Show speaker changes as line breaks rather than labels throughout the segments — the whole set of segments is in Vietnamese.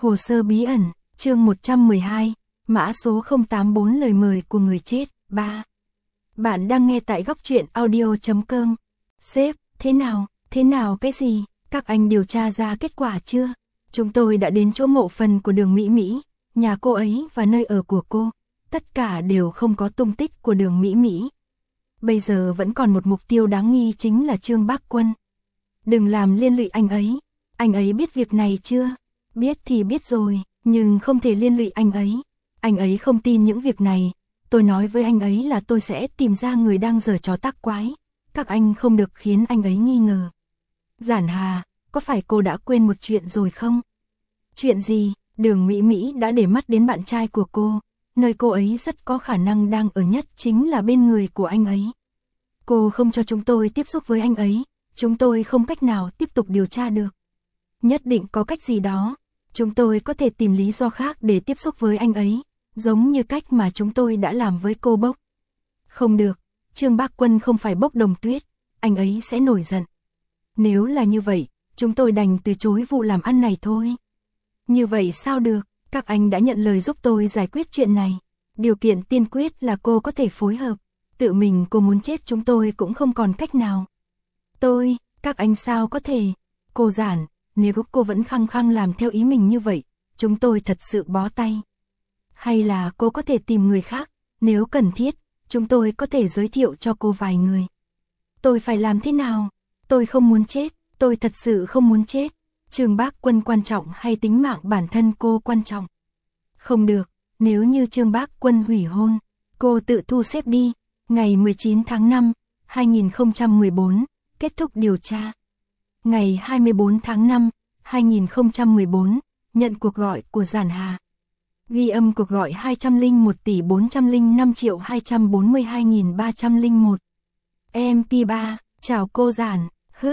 Hồ sơ bí ẩn, chương 112, mã số 084 lời mời của người chết, 3. Bạn đang nghe tại góc truyện audio.com. Sếp, thế nào cái gì, các anh điều tra ra kết quả chưa? Chúng tôi đã đến chỗ mộ phần của Đường Mỹ Mỹ, nhà cô ấy và nơi ở của cô. Tất cả đều không có tung tích của Đường Mỹ Mỹ. Bây giờ vẫn còn một mục tiêu đáng nghi chính là Trương Bác Quân. Đừng làm liên lụy anh ấy biết việc này chưa? Biết thì biết rồi, nhưng không thể liên lụy anh ấy không tin những việc này. Tôi nói với anh ấy là tôi sẽ tìm ra người đang giở trò tác quái. Các anh không được khiến anh ấy nghi ngờ. Giản Hà, có phải cô đã quên một chuyện rồi không? Chuyện gì? Đường Mỹ Mỹ đã để mắt đến bạn trai của cô. Nơi cô ấy rất có khả năng đang ở nhất chính là bên người của anh ấy. Cô không cho chúng tôi tiếp xúc với anh ấy. Chúng tôi không cách nào tiếp tục điều tra được. Nhất định có cách gì đó. Chúng tôi có thể tìm lý do khác để tiếp xúc với anh ấy. Giống như cách mà chúng tôi đã làm với cô Bốc. Không được, Trương Bác Quân không phải Bốc Đồng Tuyết. Anh ấy sẽ nổi giận. Nếu là như vậy, chúng tôi đành từ chối vụ làm ăn này thôi. Như vậy sao được, các anh đã nhận lời giúp tôi giải quyết chuyện này. Điều kiện tiên quyết là cô có thể phối hợp. Tự mình cô muốn chết chúng tôi cũng không còn cách nào. Các anh sao có thể? Cô Giản, nếu cô vẫn khăng khăng làm theo ý mình như vậy, chúng tôi thật sự bó tay. Hay là cô có thể tìm người khác, nếu cần thiết, chúng tôi có thể giới thiệu cho cô vài người. Tôi phải làm thế nào? Tôi không muốn chết, tôi thật sự không muốn chết. Trương Bác Quân quan trọng hay tính mạng bản thân cô quan trọng? Không được, nếu như Trương Bác Quân hủy hôn, cô tự thu xếp đi. Ngày 19 tháng 5, 2014, kết thúc điều tra. Ngày 24 tháng 5, 2014, nhận cuộc gọi của Giản Hà. Ghi âm cuộc gọi 201.405.242.301. MP3, chào cô Giản,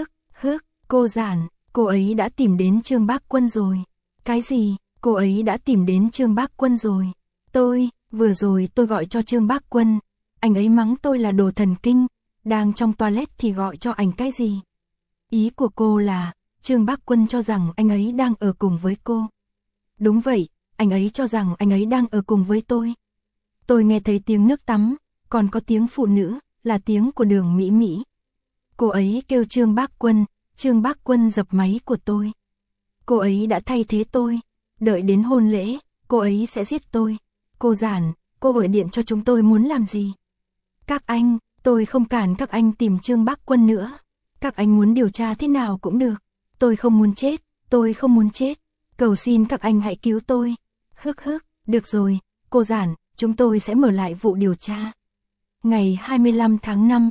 cô Giản, cô ấy đã tìm đến Trương Bác Quân rồi. Cái gì, cô ấy đã tìm đến Trương Bác Quân rồi? Vừa rồi tôi gọi cho Trương Bác Quân, anh ấy mắng tôi là đồ thần kinh, đang trong toilet thì gọi cho anh cái gì? Ý của cô là, Trương Bác Quân cho rằng anh ấy đang ở cùng với cô. Đúng vậy, anh ấy cho rằng anh ấy đang ở cùng với tôi. Tôi nghe thấy tiếng nước tắm, còn có tiếng phụ nữ, là tiếng của Đường Mỹ Mỹ. Cô ấy kêu Trương Bác Quân dập máy của tôi. Cô ấy đã thay thế tôi, đợi đến hôn lễ, cô ấy sẽ giết tôi. Cô Giản, cô gọi điện cho chúng tôi muốn làm gì? Các anh, tôi không cản các anh tìm Trương Bác Quân nữa. Các anh muốn điều tra thế nào cũng được. Tôi không muốn chết. Cầu xin các anh hãy cứu tôi. Được rồi, cô Giản, chúng tôi sẽ mở lại vụ điều tra. Ngày 25 tháng 5,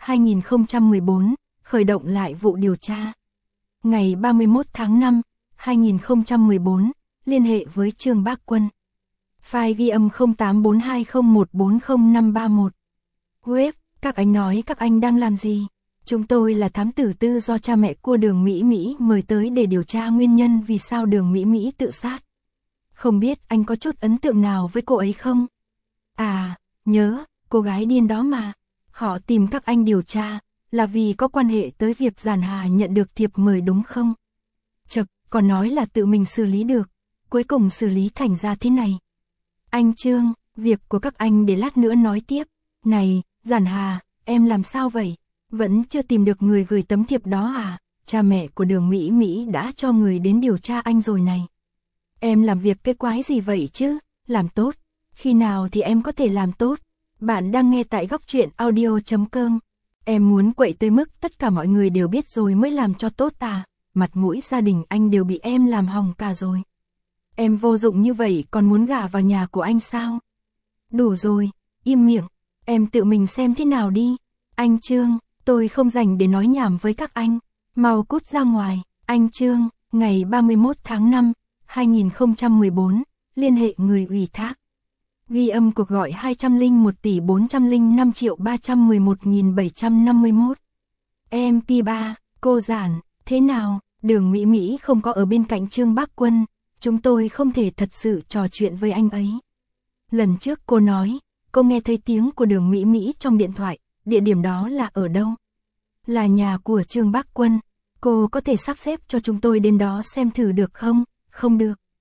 2014, khởi động lại vụ điều tra. Ngày 31 tháng 5, 2014, liên hệ với Trương Bác Quân. File ghi âm 084201400531. Web, các anh nói các anh đang làm gì? Chúng tôi là thám tử tư do cha mẹ của Đường Mỹ Mỹ mời tới để điều tra nguyên nhân vì sao Đường Mỹ Mỹ tự sát. Không biết anh có chút ấn tượng nào với cô ấy không? À, nhớ, cô gái điên đó mà. Họ tìm các anh điều tra, là vì có quan hệ tới việc Giản Hà nhận được thiệp mời đúng không? Chật, còn nói là tự mình xử lý được, cuối cùng xử lý thành ra thế này. Anh Trương, việc của các anh để lát nữa nói tiếp. Này, Giản Hà, em làm sao vậy? Vẫn chưa tìm được người gửi tấm thiệp đó à? Cha mẹ của Đường Mỹ Mỹ đã cho người đến điều tra anh rồi này. Em làm việc cái quái gì vậy chứ? Làm tốt. Khi nào thì em có thể làm tốt? Bạn đang nghe tại góc truyện audio.com. Em muốn quậy tới mức tất cả mọi người đều biết rồi mới làm cho tốt à? Mặt mũi gia đình anh đều bị em làm hỏng cả rồi. Em vô dụng như vậy còn muốn gả vào nhà của anh sao? Đủ rồi, im miệng. Em tự mình xem thế nào đi. Anh Trương, tôi không rảnh để nói nhảm với các anh. Mau cút ra ngoài. Anh Trương, ngày 31 tháng 5, 2014, liên hệ người ủy thác. Ghi âm cuộc gọi 201.405.311.751. MP3, cô Giản, thế nào? Đường Mỹ Mỹ không có ở bên cạnh Trương Bác Quân. Chúng tôi không thể thật sự trò chuyện với anh ấy. Lần trước cô nói, cô nghe thấy tiếng của Đường Mỹ Mỹ trong điện thoại. Địa điểm đó là ở đâu? Là nhà của Trương Bác Quân. Cô có thể sắp xếp cho chúng tôi đến đó xem thử được không? Không được.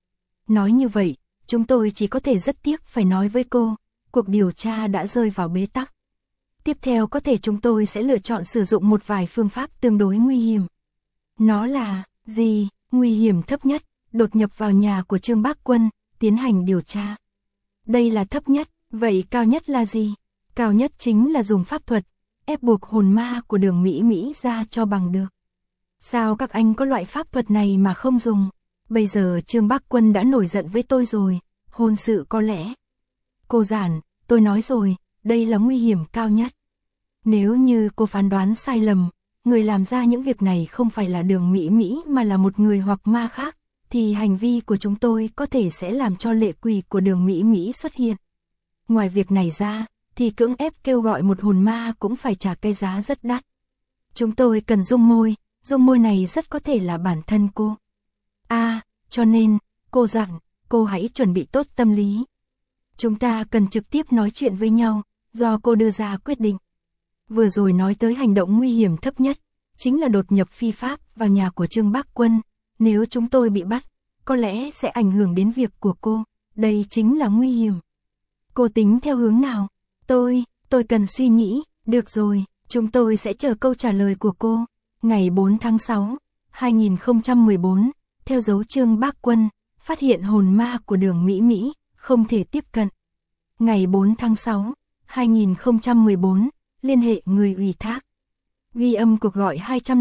Nói như vậy, chúng tôi chỉ có thể rất tiếc phải nói với cô, cuộc điều tra đã rơi vào bế tắc. Tiếp theo có thể chúng tôi sẽ lựa chọn sử dụng một vài phương pháp tương đối nguy hiểm. Nó là, gì? Nguy hiểm thấp nhất, đột nhập vào nhà của Trương Bác Quân, tiến hành điều tra. Đây là thấp nhất, vậy cao nhất là gì? Cao nhất chính là dùng pháp thuật, ép buộc hồn ma của Đường Mỹ Mỹ ra cho bằng được. Sao các anh có loại pháp thuật này mà không dùng? Bây giờ Trương Bác Quân đã nổi giận với tôi rồi, hôn sự có lẽ. Cô Giản, tôi nói rồi, đây là nguy hiểm cao nhất. Nếu như cô phán đoán sai lầm, người làm ra những việc này không phải là Đường Mỹ Mỹ mà là một người hoặc ma khác, thì hành vi của chúng tôi có thể sẽ làm cho lệ quỷ của Đường Mỹ Mỹ xuất hiện. Ngoài việc này ra, thì cưỡng ép kêu gọi một hồn ma cũng phải trả cái giá rất đắt. Chúng tôi cần dung môi này rất có thể là bản thân cô. Cho nên, cô Giản, cô hãy chuẩn bị tốt tâm lý. Chúng ta cần trực tiếp nói chuyện với nhau, do cô đưa ra quyết định. Vừa rồi nói tới hành động nguy hiểm thấp nhất, chính là đột nhập phi pháp vào nhà của Trương Bác Quân. Nếu chúng tôi bị bắt, có lẽ sẽ ảnh hưởng đến việc của cô, đây chính là nguy hiểm. Cô tính theo hướng nào? Tôi cần suy nghĩ, được rồi, chúng tôi sẽ chờ câu trả lời của cô. Ngày 4 tháng 6, 2014, theo dấu Trương Bác Quân, phát hiện hồn ma của Đường Mỹ Mỹ, không thể tiếp cận. Ngày 4 tháng 6, 2014, liên hệ người ủy thác. Ghi âm cuộc gọi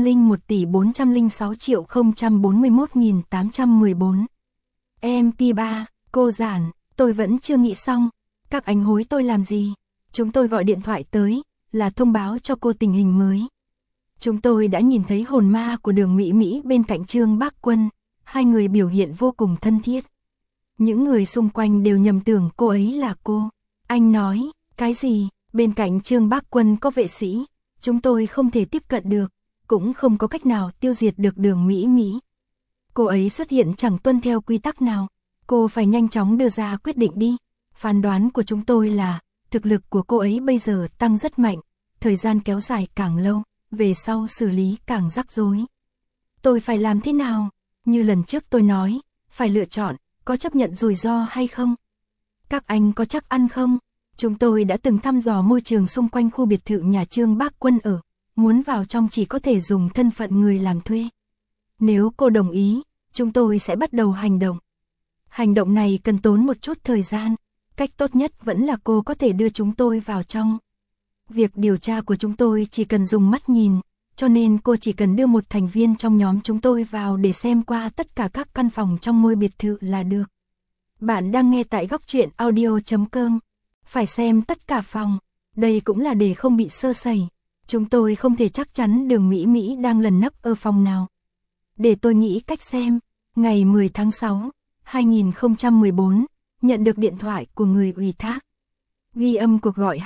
201.406.041.814. MP3, cô Giản, tôi vẫn chưa nghĩ xong. Các anh hối tôi làm gì? Chúng tôi gọi điện thoại tới, là thông báo cho cô tình hình mới. Chúng tôi đã nhìn thấy hồn ma của Đường Mỹ Mỹ bên cạnh Trương Bác Quân, hai người biểu hiện vô cùng thân thiết. Những người xung quanh đều nhầm tưởng cô ấy là cô. Anh nói, cái gì? Bên cạnh Trương Bác Quân có vệ sĩ, chúng tôi không thể tiếp cận được, cũng không có cách nào tiêu diệt được Đường Mỹ Mỹ. Cô ấy xuất hiện chẳng tuân theo quy tắc nào, cô phải nhanh chóng đưa ra quyết định đi. Phán đoán của chúng tôi là, thực lực của cô ấy bây giờ tăng rất mạnh, thời gian kéo dài càng lâu, về sau xử lý càng rắc rối. Tôi phải làm thế nào? Như lần trước tôi nói, phải lựa chọn, có chấp nhận rủi ro hay không? Các anh có chắc ăn không? Chúng tôi đã từng thăm dò môi trường xung quanh khu biệt thự nhà Trương Bác Quân ở, muốn vào trong chỉ có thể dùng thân phận người làm thuê. Nếu cô đồng ý, chúng tôi sẽ bắt đầu hành động. Hành động này cần tốn một chút thời gian, cách tốt nhất vẫn là cô có thể đưa chúng tôi vào trong. Việc điều tra của chúng tôi chỉ cần dùng mắt nhìn, cho nên cô chỉ cần đưa một thành viên trong nhóm chúng tôi vào để xem qua tất cả các căn phòng trong ngôi biệt thự là được. Bạn đang nghe tại Góc Truyện Audio.com. Phải xem tất cả phòng, đây cũng là để không bị sơ sẩy. Chúng tôi không thể chắc chắn Đường Mỹ Mỹ đang lẩn nấp ở phòng nào. Để tôi nghĩ cách xem. Ngày 10 tháng 6, 2014, nhận được điện thoại của người ủy thác. Ghi âm cuộc gọi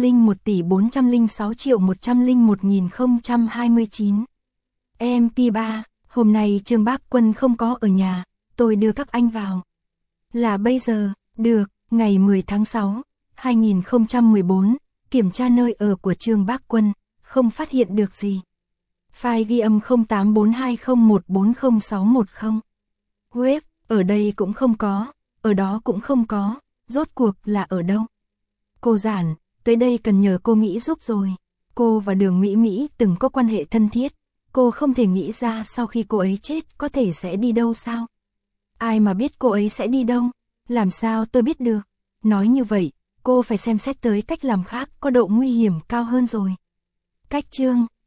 201.406.101.029. MP3, hôm nay Trương Bác Quân không có ở nhà, tôi đưa các anh vào. Là bây giờ, được, ngày 10 tháng 6, 2014, kiểm tra nơi ở của Trương Bác Quân, không phát hiện được gì. File ghi âm 084201406110. Web, ở đây cũng không có, ở đó cũng không có, rốt cuộc là ở đâu? Cô Giản, tới đây cần nhờ cô nghĩ giúp rồi. Cô và Đường Mỹ Mỹ từng có quan hệ thân thiết, cô không thể nghĩ ra sau khi cô ấy chết có thể sẽ đi đâu sao? Ai mà biết cô ấy sẽ đi đâu? Làm sao tôi biết được? Nói như vậy, cô phải xem xét tới cách làm khác có độ nguy hiểm cao hơn rồi. Cách chương